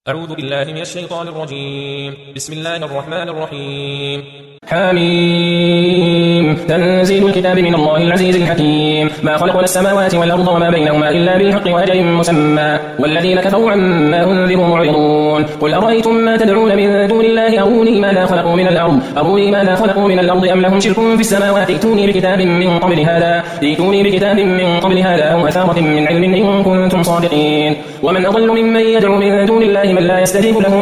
أعوذ بالله من الشيطان الرجيم. بسم الله الرحمن الرحيم. حميم تنزيل الكتاب من الله العزيز الحكيم. ما خلقنا السماوات والأرض وما بينهما إلا بالحق وأجل مسمى والذين كفروا عما أنذروا معرضون. قل أرأيتم ما تدعون من دون الله أروني ماذا خلقوا من الأرض أم لهم شرك في السماوات ائتوني بكتاب من قبل هذا أو أثارة من علم إن كنتم صادقين. ومن أضل ممن يدعو من دون الله من لا يستجيب له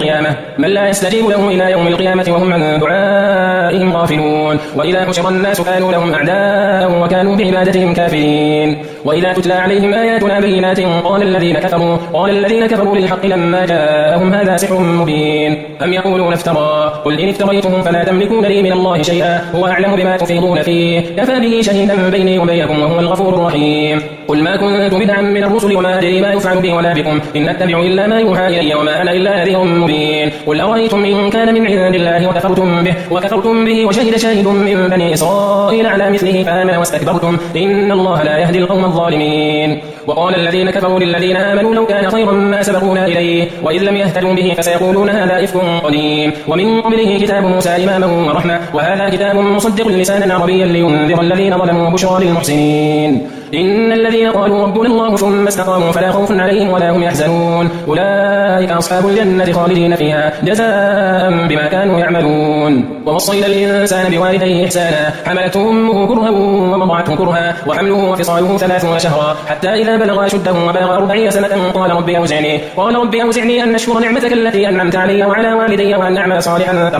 إلى يوم القيامة وهم عن دعائهم غافلون. وإذا حشر الناس كانوا لهم أعداء وكانوا بعبادتهم كافرين. وإذا تتلى عليهم آياتنا بينات قال الذين كفروا للحق لما جاءهم هذا سحر مبين. أم يقولون افترى قل إن افتريته فلا تملكون لي من الله شيئا هو أعلم بما تفيضون فيه كفى به شهيدا بيني وبينكم وهو الغفور الرحيم. قل ما كنت بدعا من الرسل وما أدري ما يفعل بي ولا بكم إن أتبع إلا ما يوحى إلي وما أنا إلا نذير مبين. قل أرأيتم إن كان من عند الله وكفرتم به وشهد شاهد من بني إسرائيل على مثله فآمن واستكبرتم إن الله لا يهدي القوم الظالمين. وقال الذين كفروا للذين آمنوا لو كان خيرا ما سبقونا إليه وإذ لم يهتدوا به فسيقولون هذا إفك قديم. ومن قبله كتاب موسى إماما ورحمة وهذا كتاب مصدق لسانا عربيا لينذر الذين ظلموا وبشرى للمحسنين. إن الذين قالوا ربنا الله ثم استقاموا فلا خوف عليهم ولا هم يحزنون أولئك أصحاب الجنة خالدين فيها جزاء بما كانوا يعملون. ووصينا الإنسان بوالديه إحسانا حملته أمه كرها ووضعته كرها وحمله وفصاله 30 شهرا حتى إذا بلغ أشده وبلغ 40 سنة قال رب أوزعني أن أشكر نعمتك التي أنعمت علي وعلى والدي وأن أعمل صالحا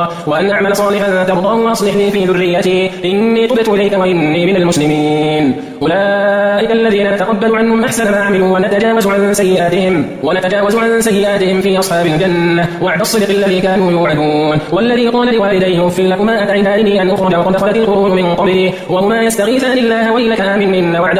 ترضاه وأصلح لي في ذريتي إني تبت إليك وإني من المسلمين. أولئك الذين نتقبل عنهم أحسن ما عملوا ونتجاوز عن سيئاتهم في أصحاب الجنة وعد الصدق الذي كانوا يوعدون. والذي قال لوالديه أف لكما أتعدانني أن أخرج وقد خلت القرون من قبلي وهما يستغيثان الله ويلك آمن إن وعد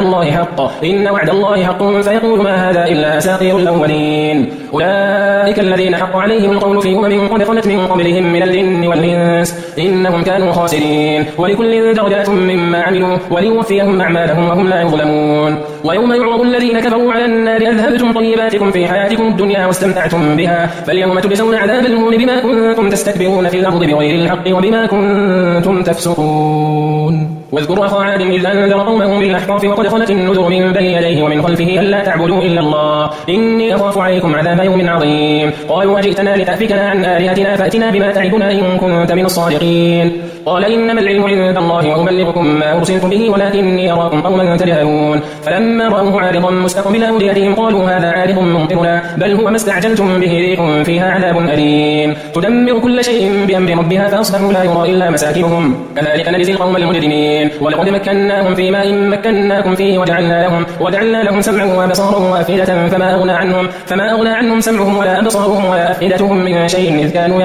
الله حق فيقول ما هذا إلا أساطير الأولين. أولئك الذين حق عليهم القول في قد خلت من قبلهم من الجن والإنس إنهم كانوا خاسرين. ولكل درجات مما عملوا وليوفيهم أعمالهم وهم لا يظلمون. ويوم يعرض الذين كفروا على النار أذهبتم طيباتكم في حياتكم الدنيا واستمتعتم بها فاليوم تجزون عذاب الهون بما كنتم تستكبرون في الأرض بغير الحق وبما كنتم تفسقون. واذكر أخا عاد إذ أنذر قومه بالأحقاف وقد خلت النذر من بين يديه ومن خلفه ألا تعبدوا إلا الله إني أخاف عليكم عذاب يوم عظيم. قالوا وجئتنا لتأفكنا عن آلهتنا فأتنا بما تعدنا إن كنت من الصادقين. قال إنما العلم عند الله وأبلغكم ما أرسلت به ولكني أراكم قوما تجهلون. فلما رأوه عارضا مستقبل أوديتهم قالوا هذا عارض ممطرنا بل هو ما استعجلتم به ريح فيها عذاب أليم تدمر كل شيء بأمر ربها فأصبحوا لا يرى إلا مساكنهم كذلك نجزي القوم المجرمين. ولقد مكناهم في ماء مكناكم فيه وجعلنا لهم سمعا وأبصارا وأفئدة فما أغنى عنهم سمعهم ولا أبصارهم ولا أفئدتهم من شيء إذ كانوا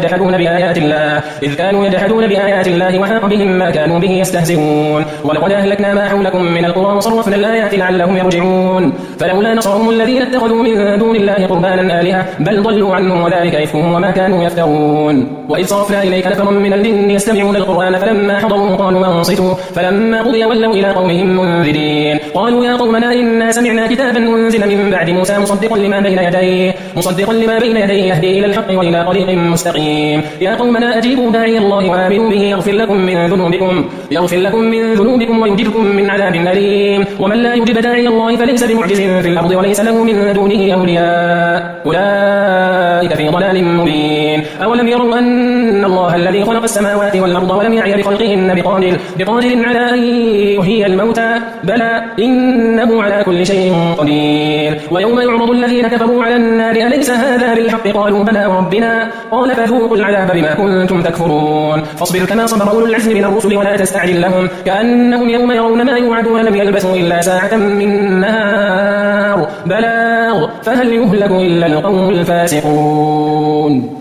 يجحدون بآيات الله وحاق بهم ما كانوا به يستهزئون. ولقد أهلكنا ما حولكم من القرى وصرفنا الآيات لعلهم يرجعون. فلولا نصرهم الذين اتخذوا من دون الله قربانا آلهة بل ضلوا عنهم وذلك إفكهم وما كانوا يفترون. وإذ صرفنا إليك نفرا من الجن يستمعون القرآن فلما حضروا قالوا أنصتوا فلما قضي ولوا إلى قومهم منذرين. قالوا يا قومنا إنا سمعنا كتابا أنزل من بعد موسى مصدقا لما بين يديه يهدي إلى الحق وإلى طريق مستقيم. يا قومنا أجيبوا داعي الله وآمنوا به يغفر لكم من ذنوبكم ويجركم من عذاب أليم. ومن لا يجب داعي الله فليس بمعجز في الأرض وليس له من دونه أولياء أولئك في ضلال مبين. أولم يروا أن الله الذي خلق السماوات والأرض ولم يعي بخلقهن بقادر على أن يحيي الموتى بلى إنه على كل شيء قدير. ويوم يعرض الذين كفروا على النار أليس هذا بالحق قالوا بلى وربنا قال فذوقوا العذاب بما كنتم تكفرون. فاصبر كما صبر أولو العزم من الرسل ولا تستعجل لهم كأنهم يوم يرون ما يوعدون لم يلبثوا إلا ساعة من نهار بلاغ فهل يهلك إلا القوم الفاسقون.